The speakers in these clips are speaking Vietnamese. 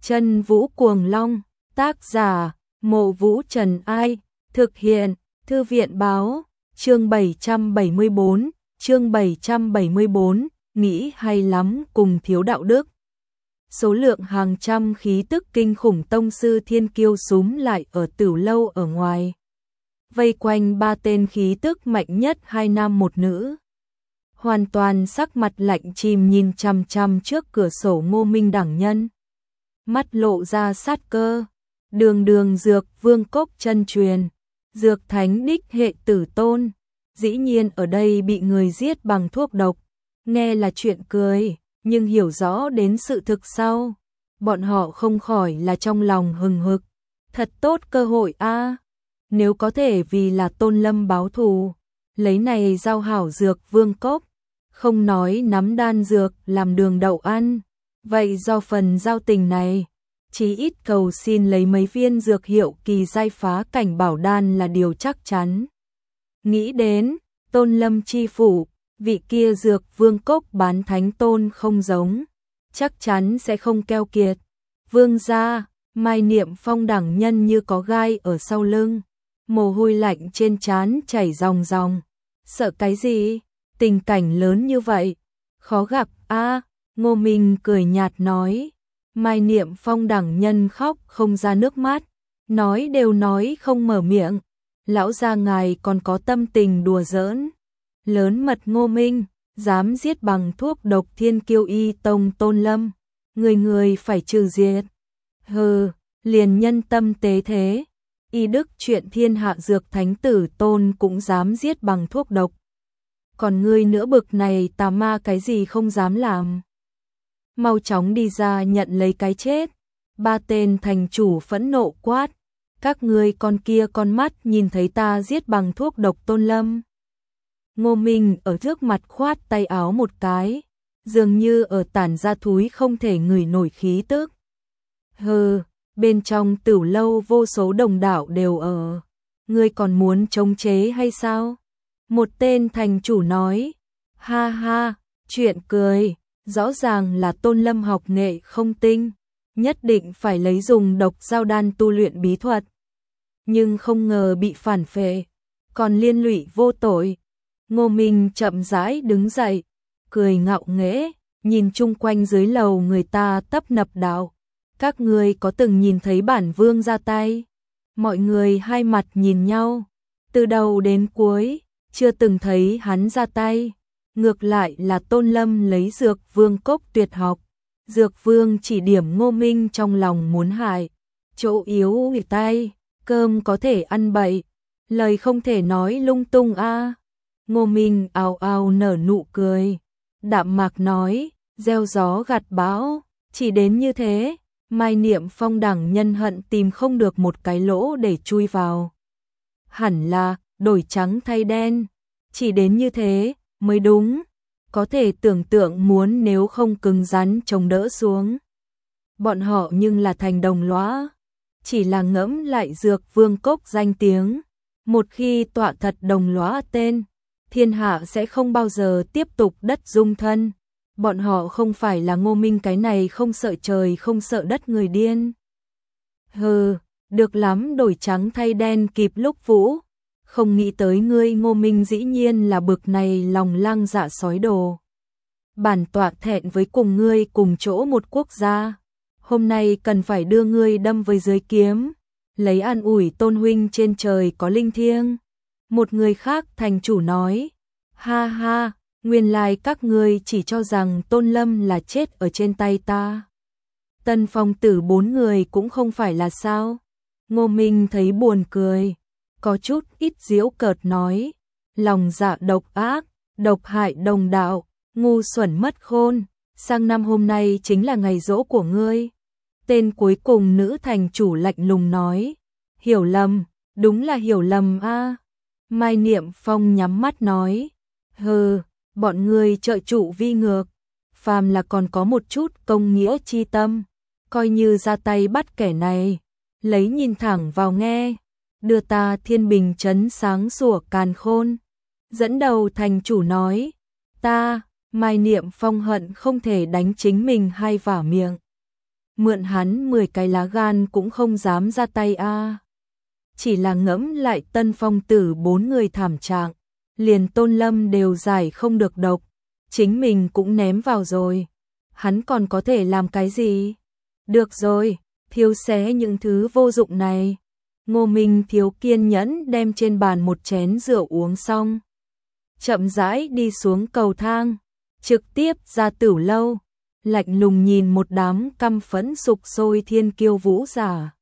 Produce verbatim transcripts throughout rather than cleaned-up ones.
Chân Vũ Cuồng Long, tác giả, Mộ Vũ Trần Ai, thực hiện, Thư viện Báo, chương bảy trăm bảy mươi bốn, chương bảy trăm bảy mươi bốn, nghĩ hay lắm cùng thiếu đạo đức. Số lượng hàng trăm khí tức kinh khủng tông sư thiên kiêu súm lại ở Tửu lâu ở ngoài. Vây quanh ba tên khí tức mạnh nhất hai nam một nữ. Hoàn toàn sắc mặt lạnh chìm nhìn chằm chằm trước cửa sổ Ngô Minh đẳng nhân. Mắt lộ ra sát cơ, đường đường dược vương cốc chân truyền, dược thánh đích hệ tử tôn, dĩ nhiên ở đây bị người giết bằng thuốc độc, nghe là chuyện cười, nhưng hiểu rõ đến sự thực sau, bọn họ không khỏi là trong lòng hừng hực, thật tốt cơ hội a, nếu có thể vì là Tôn Lâm báo thù, lấy này giao hảo dược vương cốc, không nói nắm đan dược làm đường đậu ăn. Vậy do phần giao tình này, chí ít cầu xin lấy mấy viên dược hiệu kỳ giai phá cảnh bảo đan là điều chắc chắn. Nghĩ đến, Tôn Lâm chi phủ, vị kia dược vương cốc bán thánh tôn không giống, chắc chắn sẽ không keo kiệt. Vương gia, Mai Niệm Phong đẳng nhân như có gai ở sau lưng, mồ hôi lạnh trên trán chảy ròng ròng. Sợ cái gì? Tình cảnh lớn như vậy, khó gặp a. Ngô Minh cười nhạt nói, Mai Niệm Phong đẳng nhân khóc không ra nước mắt, nói đều nói không mở miệng, lão gia ngài còn có tâm tình đùa giỡn. Lớn mật Ngô Minh, dám giết bằng thuốc độc thiên kiêu y tông Tôn Lâm, người người phải trừ diệt. Hừ, liền nhân tâm tế thế, y đức chuyện thiên hạ dược thánh tử tôn cũng dám giết bằng thuốc độc. Còn ngươi nữa bực này tà ma cái gì không dám làm. Mau chóng đi ra nhận lấy cái chết. Ba tên thành chủ phẫn nộ quát, các ngươi con kia con mắt nhìn thấy ta giết bằng thuốc độc Tôn Lâm. Ngô Minh ở trước mặt khoát tay áo một cái, dường như ở tản ra thúi không thể ngửi nổi khí tức. Hừ, bên trong Tửu lâu vô số đồng đạo đều ở, ngươi còn muốn chống chế hay sao? Một tên thành chủ nói, ha ha, chuyện cười, rõ ràng là Tôn Lâm học nghệ không tinh, nhất định phải lấy dùng độc giao đan tu luyện bí thuật. Nhưng không ngờ bị phản phệ, còn liên lụy vô tội. Ngô Minh chậm rãi đứng dậy, cười ngạo nghễ, nhìn chung quanh dưới lầu người ta tấp nập đạo. Các người có từng nhìn thấy bản vương ra tay? Mọi người hai mặt nhìn nhau, từ đầu đến cuối, chưa từng thấy hắn ra tay. Ngược lại là Tôn Lâm lấy dược vương cốc tuyệt học. Dược vương chỉ điểm Ngô Minh trong lòng muốn hại. Chỗ yếu hủy tay, cơm có thể ăn bậy, lời không thể nói lung tung a. Ngô Minh ào ào nở nụ cười, đạm mạc nói, gieo gió gặt bão, chỉ đến như thế, Mai Niệm Phong đẳng nhân hận tìm không được một cái lỗ để chui vào. Hẳn là đổi trắng thay đen, chỉ đến như thế mới đúng, có thể tưởng tượng muốn nếu không cứng rắn chống đỡ xuống. Bọn họ nhưng là thành đồng lõa, chỉ là ngẫm lại dược vương cốc danh tiếng, một khi tọa thật đồng lõa tên, thiên hạ sẽ không bao giờ tiếp tục đất dung thân. Bọn họ không phải là Ngô Minh cái này không sợ trời không sợ đất người điên. Hừ, được lắm đổi trắng thay đen kịp lúc vũ. Không nghĩ tới ngươi Ngô Minh dĩ nhiên là bực này lòng lang dạ sói đồ. Bản tọa thẹn với cùng ngươi cùng chỗ một quốc gia. Hôm nay cần phải đưa ngươi đâm với dưới kiếm, lấy an ủi Tôn huynh trên trời có linh thiêng. Một người khác thành chủ nói, ha ha, nguyên lai các ngươi chỉ cho rằng Tôn Lâm là chết ở trên tay ta. Tân Phong tử bốn người cũng không phải là sao. Ngô Minh thấy buồn cười, có chút ít giễu cợt nói, lòng dạ độc ác, độc hại đồng đạo, ngu xuẩn mất khôn, sang năm hôm nay chính là ngày giỗ của ngươi. Tên cuối cùng nữ thành chủ lạnh lùng nói, hiểu lầm, đúng là hiểu lầm a. Mai Niệm Phong nhắm mắt nói, hừ, bọn ngươi trợ trụ vi ngược, phàm là còn có một chút công nghĩa chi tâm, coi như ra tay bắt kẻ này, lấy nhìn thẳng vào nghe, đưa ta thiên bình trấn sáng sủa càn khôn. Dẫn đầu thành chủ nói, ta, Mai Niệm Phong hận không thể đánh chính mình hai vả miệng. mượn hắn mười cái lá gan cũng không dám ra tay a. Chỉ là ngẫm lại Tân Phong tử bốn người thảm trạng, liền Tôn Lâm đều giải không được độc, chính mình cũng ném vào rồi, hắn còn có thể làm cái gì? Được rồi, thiếu xé những thứ vô dụng này. Ngô Minh thiếu kiên nhẫn đem trên bàn một chén rượu uống xong, chậm rãi đi xuống cầu thang, trực tiếp ra Tửu lâu, lạnh lùng nhìn một đám căm phẫn sục sôi thiên kiêu vũ giả.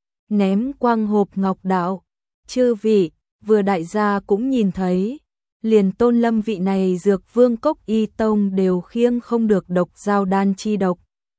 Ném quang hộp ngọc đạo, chư vị, vừa đại gia cũng nhìn thấy, liền Tôn Lâm vị này dược vương cốc y tông đều khiêng không được độc giao đan chi độc.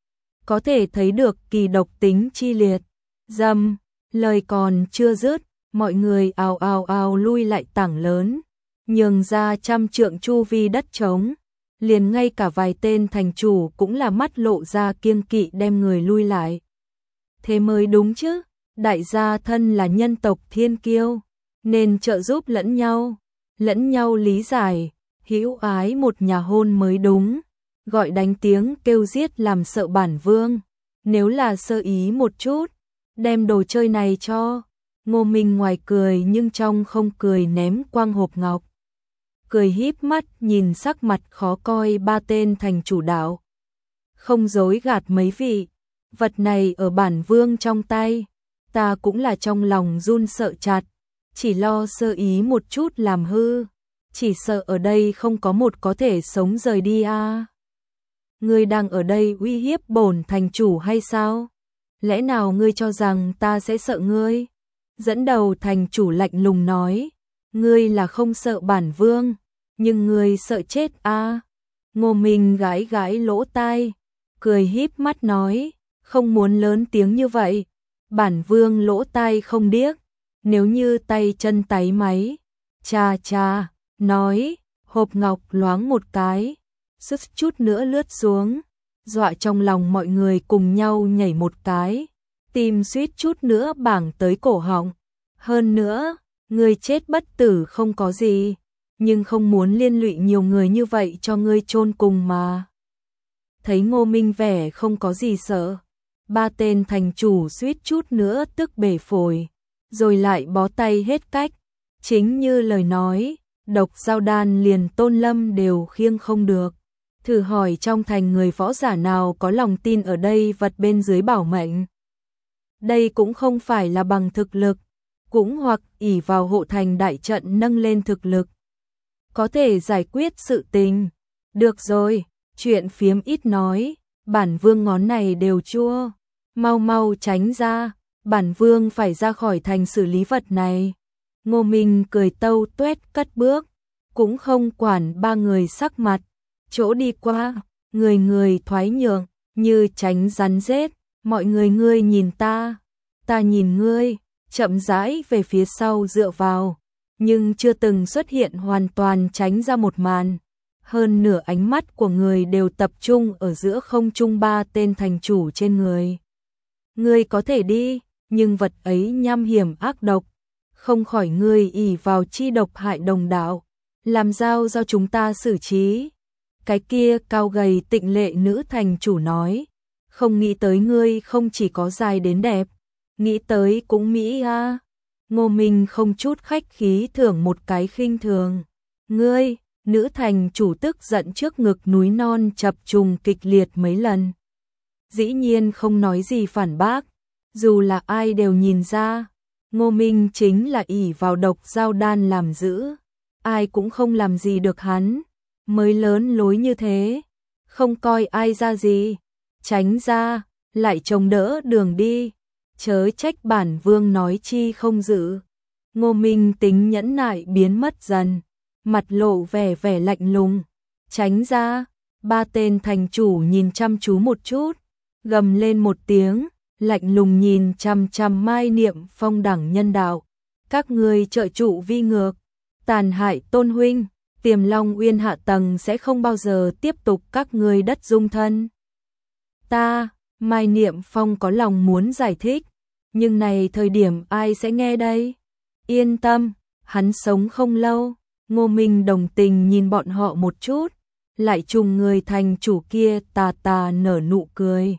Có thể thấy được kỳ độc tính chi liệt. Dâm, lời còn chưa dứt, mọi người ào ào ào lui lại tảng lớn, nhường ra trăm trượng chu vi đất trống, liền ngay cả vài tên thành chủ cũng là mắt lộ ra kiêng kỵ đem người lui lại. Thế mới đúng chứ, đại gia thân là nhân tộc thiên kiêu, nên trợ giúp lẫn nhau, lẫn nhau lý giải, hữu ái một nhà hôn mới đúng, gọi đánh tiếng kêu giết làm sợ bản vương, nếu là sơ ý một chút, đem đồ chơi này cho. Ngô Minh ngoài cười nhưng trong không cười ném quang hộp ngọc, cười híp mắt nhìn sắc mặt khó coi ba tên thành chủ đạo. Không dối gạt mấy vị, vật này ở bản vương trong tay, ta cũng là trong lòng run sợ chặt, chỉ lo sơ ý một chút làm hư, chỉ sợ ở đây không có một có thể sống rời đi a. À. Ngươi đang ở đây uy hiếp bổn thành chủ hay sao? Lẽ nào ngươi cho rằng ta sẽ sợ ngươi? Dẫn đầu thành chủ lạnh lùng nói, ngươi là không sợ bản vương, nhưng ngươi sợ chết a. À. Ngô Minh gãi gãi lỗ tai, cười híp mắt nói, không muốn lớn tiếng như vậy, bản vương lỗ tai không điếc, nếu như tay chân táy máy. Cha cha, nói, hộp ngọc loáng một cái, sức chút nữa lướt xuống, dọa trong lòng mọi người cùng nhau nhảy một cái, tim suýt chút nữa bảng tới cổ họng. Hơn nữa, ngươi chết bất tử không có gì, nhưng không muốn liên lụy nhiều người như vậy cho ngươi chôn cùng mà. Thấy Ngô Minh vẻ không có gì sợ, ba tên thành chủ suýt chút nữa tức bể phổi, rồi lại bó tay hết cách, chính như lời nói, độc giao đan liền Tôn Lâm đều khiêng không được. Thử hỏi trong thành người võ giả nào có lòng tin ở đây vật bên dưới bảo mệnh. Đây cũng không phải là bằng thực lực, cũng hoặc ỷ vào hộ thành đại trận nâng lên thực lực, có thể giải quyết sự tình. Được rồi, chuyện phiếm ít nói, bản vương ngón này đều chua, mau mau tránh ra, bản vương phải ra khỏi thành xử lý vật này. Ngô Minh cười tâu tuét cất bước, cũng không quản ba người sắc mặt, chỗ đi qua, người người thoái nhượng, như tránh rắn rết, mọi người ngươi nhìn ta, ta nhìn ngươi, chậm rãi về phía sau dựa vào, nhưng chưa từng xuất hiện hoàn toàn tránh ra một màn. Hơn nửa ánh mắt của người đều tập trung ở giữa không trung ba tên thành chủ trên người. Ngươi có thể đi, nhưng vật ấy nham hiểm ác độc, không khỏi ngươi ỷ vào chi độc hại đồng đạo, làm giao do chúng ta xử trí. Cái kia cao gầy tịnh lệ nữ thành chủ nói, không nghĩ tới ngươi không chỉ có dài đến đẹp, nghĩ tới cũng mỹ a. À. Ngô Minh không chút khách khí thưởng một cái khinh thường. Ngươi, nữ thành chủ tức giận trước ngực núi non chập trùng kịch liệt mấy lần. Dĩ nhiên không nói gì phản bác, dù là ai đều nhìn ra, Ngô Minh chính là ỷ vào độc giao đan làm giữ, ai cũng không làm gì được hắn, mới lớn lối như thế, không coi ai ra gì, tránh ra, lại trông đỡ đường đi, chớ trách bản vương nói chi không giữ. Ngô Minh tính nhẫn nại biến mất dần, mặt lộ vẻ vẻ lạnh lùng, tránh ra, ba tên thành chủ nhìn chăm chú một chút, gầm lên một tiếng, lạnh lùng nhìn chăm chăm Mai Niệm Phong đẳng nhân đạo, các ngươi trợ trụ vi ngược, tàn hại Tôn huynh, Tiềm Long Uyên hạ tầng sẽ không bao giờ tiếp tục các ngươi đất dung thân. Ta, Mai Niệm Phong có lòng muốn giải thích, nhưng này thời điểm ai sẽ nghe đây? Yên tâm, hắn sống không lâu. Ngô Minh đồng tình nhìn bọn họ một chút, lại trùng người thành chủ kia tà tà nở nụ cười,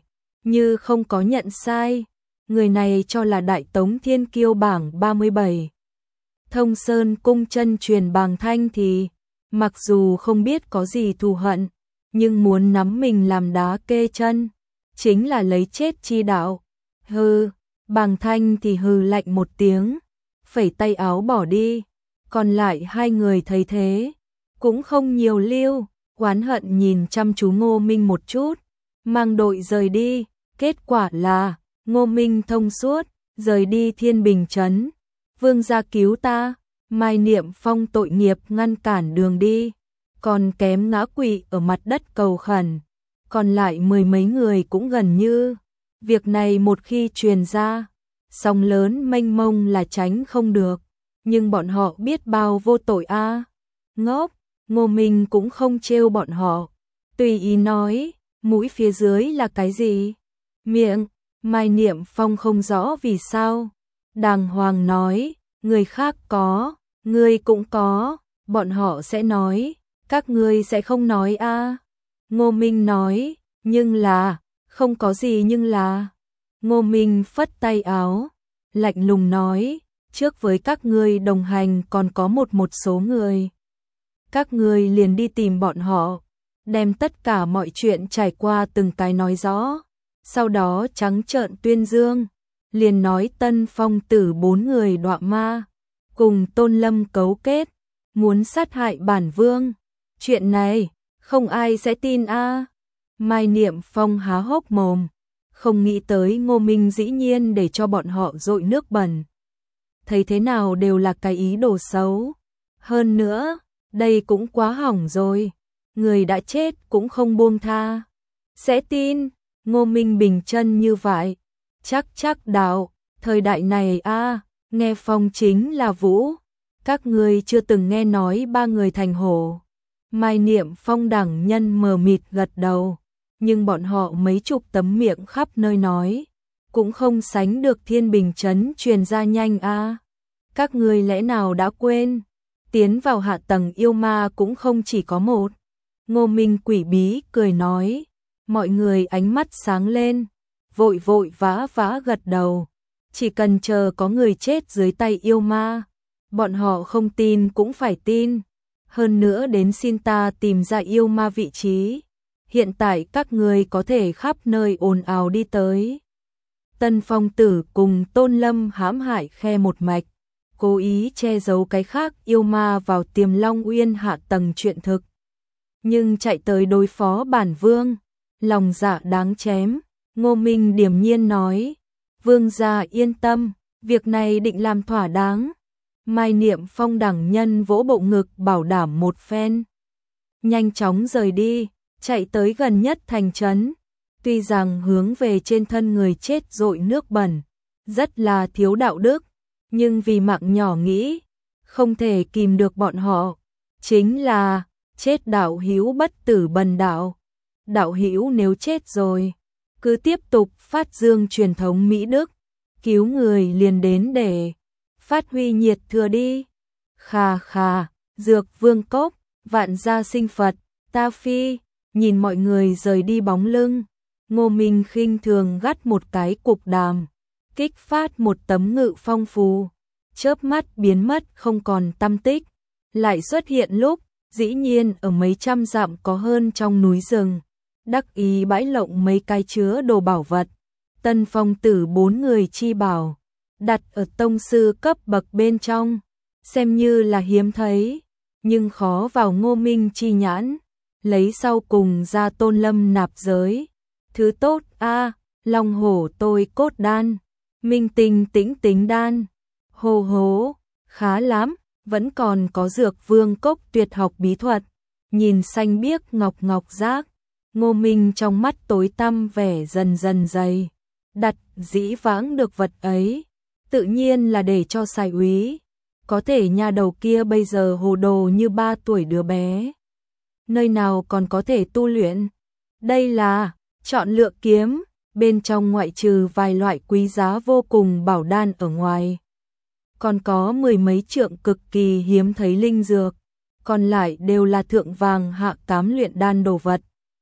như không có nhận sai, người này cho là Đại Tống Thiên Kiêu bảng ba mươi bảy. Thông Sơn cung chân truyền Bàng Thanh thì, mặc dù không biết có gì thù hận, nhưng muốn nắm mình làm đá kê chân, chính là lấy chết chi đạo. Hừ, Bàng Thanh thì hừ lạnh một tiếng, phẩy tay áo bỏ đi, còn lại hai người thấy thế, cũng không nhiều lưu, oán hận nhìn chăm chú Ngô Minh một chút, mang đội rời đi, kết quả là, Ngô Minh thông suốt, rời đi Thiên Bình Trấn. Vương gia cứu ta, Mai Niệm Phong tội nghiệp ngăn cản đường đi, còn kém ngã quỵ ở mặt đất cầu khẩn, còn lại mười mấy người cũng gần như. Việc này một khi truyền ra, sóng lớn mênh mông là tránh không được, nhưng bọn họ biết bao vô tội a. À. Ngốc, Ngô Minh cũng không trêu bọn họ, tùy ý nói, mũi phía dưới là cái gì? Miệng, Mai Niệm Phong không rõ vì sao, đàng hoàng nói, người khác có, ngươi cũng có, bọn họ sẽ nói, các ngươi sẽ không nói a. À. Ngô Minh nói, nhưng là, không có gì nhưng là. Ngô Minh phất tay áo, lạnh lùng nói, trước với các ngươi đồng hành còn có một một số người. Các ngươi liền đi tìm bọn họ, đem tất cả mọi chuyện trải qua từng cái nói rõ, sau đó trắng trợn tuyên dương, liền nói Tân Phong tử bốn người đọa ma, cùng Tôn Lâm cấu kết, muốn sát hại bản vương. Chuyện này, không ai sẽ tin a. À. Mai Niệm Phong há hốc mồm, không nghĩ tới Ngô Minh dĩ nhiên để cho bọn họ dội nước bẩn. Thấy thế nào đều là cái ý đồ xấu. Hơn nữa, đây cũng quá hỏng rồi, người đã chết cũng không buông tha. Sẽ tin, Ngô Minh bình chân như vậy, chắc chắc đạo, thời đại này a, à, nghe phong chính là vũ, các ngươi chưa từng nghe nói ba người thành hổ. Mai Niệm Phong đẳng nhân mờ mịt gật đầu, nhưng bọn họ mấy chục tấm miệng khắp nơi nói, cũng không sánh được Thiên Bình Trấn truyền ra nhanh a. À. Các ngươi lẽ nào đã quên, tiến vào hạ tầng yêu ma cũng không chỉ có một. Ngô Minh quỷ bí cười nói, mọi người ánh mắt sáng lên, vội vội vã vã gật đầu, chỉ cần chờ có người chết dưới tay yêu ma, bọn họ không tin cũng phải tin, hơn nữa đến xin ta tìm ra yêu ma vị trí. Hiện tại các người có thể khắp nơi ồn ào đi tới. Tân Phong tử cùng Tôn Lâm hãm hại khe một mạch, cố ý che giấu cái khác yêu ma vào Tiềm Long Uyên hạ tầng chuyện thực. Nhưng chạy tới đối phó bản vương, lòng dạ đáng chém. Ngô Minh điềm nhiên nói, vương gia yên tâm, việc này định làm thỏa đáng. Mai Niệm Phong đẳng nhân vỗ bộ ngực bảo đảm một phen, nhanh chóng rời đi, chạy tới gần nhất thành trấn. Tuy rằng hướng về trên thân người chết dội nước bẩn, rất là thiếu đạo đức, nhưng vì mạng nhỏ nghĩ, không thể kìm được bọn họ, chính là chết đạo hữu bất tử bần đạo. Đạo hữu nếu chết rồi, cứ tiếp tục phát dương truyền thống Mỹ Đức, cứu người liền đến để phát huy nhiệt thừa đi. Khà khà, Dược Vương Cốc, Vạn Gia Sinh Phật, ta phi, nhìn mọi người rời đi bóng lưng, Ngô Minh khinh thường gắt một cái cục đàm, kích phát một tấm ngự phong phù, chớp mắt biến mất không còn tăm tích, lại xuất hiện lúc, dĩ nhiên ở mấy trăm dặm có hơn trong núi rừng, đắc ý bãi lộng mấy cái chứa đồ bảo vật. Tân Phong tử bốn người chi bảo, đặt ở tông sư cấp bậc bên trong, xem như là hiếm thấy, nhưng khó vào Ngô Minh chi nhãn, lấy sau cùng ra Tôn Lâm nạp giới. Thứ tốt a, à, Long hổ tôi cốt đan, Minh tinh tĩnh tính đan, hồ hố, khá lắm, vẫn còn có Dược Vương Cốc tuyệt học bí thuật, nhìn xanh biếc ngọc ngọc giác. Ngô Minh trong mắt tối tăm vẻ dần dần dày, đặt dĩ vãng được vật ấy, tự nhiên là để cho Sai úy, có thể nha đầu kia bây giờ hồ đồ như ba tuổi đứa bé, nơi nào còn có thể tu luyện. Đây là chọn lựa kiếm, bên trong ngoại trừ vài loại quý giá vô cùng bảo đan ở ngoài, còn có mười mấy trượng cực kỳ hiếm thấy linh dược, còn lại đều là thượng vàng hạ cám luyện đan đồ vật.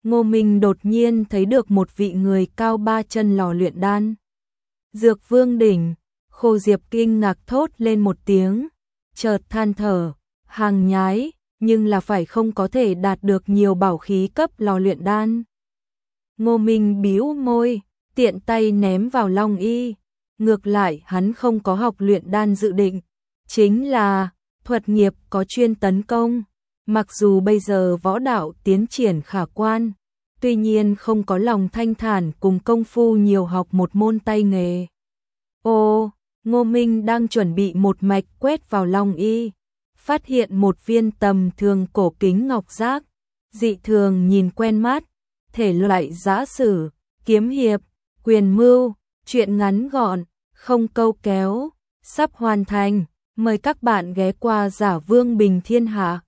Ngô Minh đột nhiên thấy được một vị người cao ba chân lò luyện đan. Dược vương đỉnh, Khô Diệp kinh ngạc thốt lên một tiếng, chợt than thở, hàng nhái, nhưng là phải không có thể đạt được nhiều bảo khí cấp lò luyện đan. Ngô Minh bĩu môi, tiện tay ném vào Long Y, ngược lại hắn không có học luyện đan dự định, chính là thuật nghiệp có chuyên tấn công, mặc dù bây giờ võ đạo tiến triển khả quan, tuy nhiên không có lòng thanh thản cùng công phu nhiều học một môn tay nghề. Ô, Ngô Minh đang chuẩn bị một mạch quét vào Long Y, phát hiện một viên tầm thường cổ kính ngọc giác, dị thường nhìn quen mắt, thể loại giã sử, kiếm hiệp, quyền mưu, truyện ngắn gọn, không câu kéo, sắp hoàn thành, mời các bạn ghé qua Giả Vương Bình Thiên Hạ.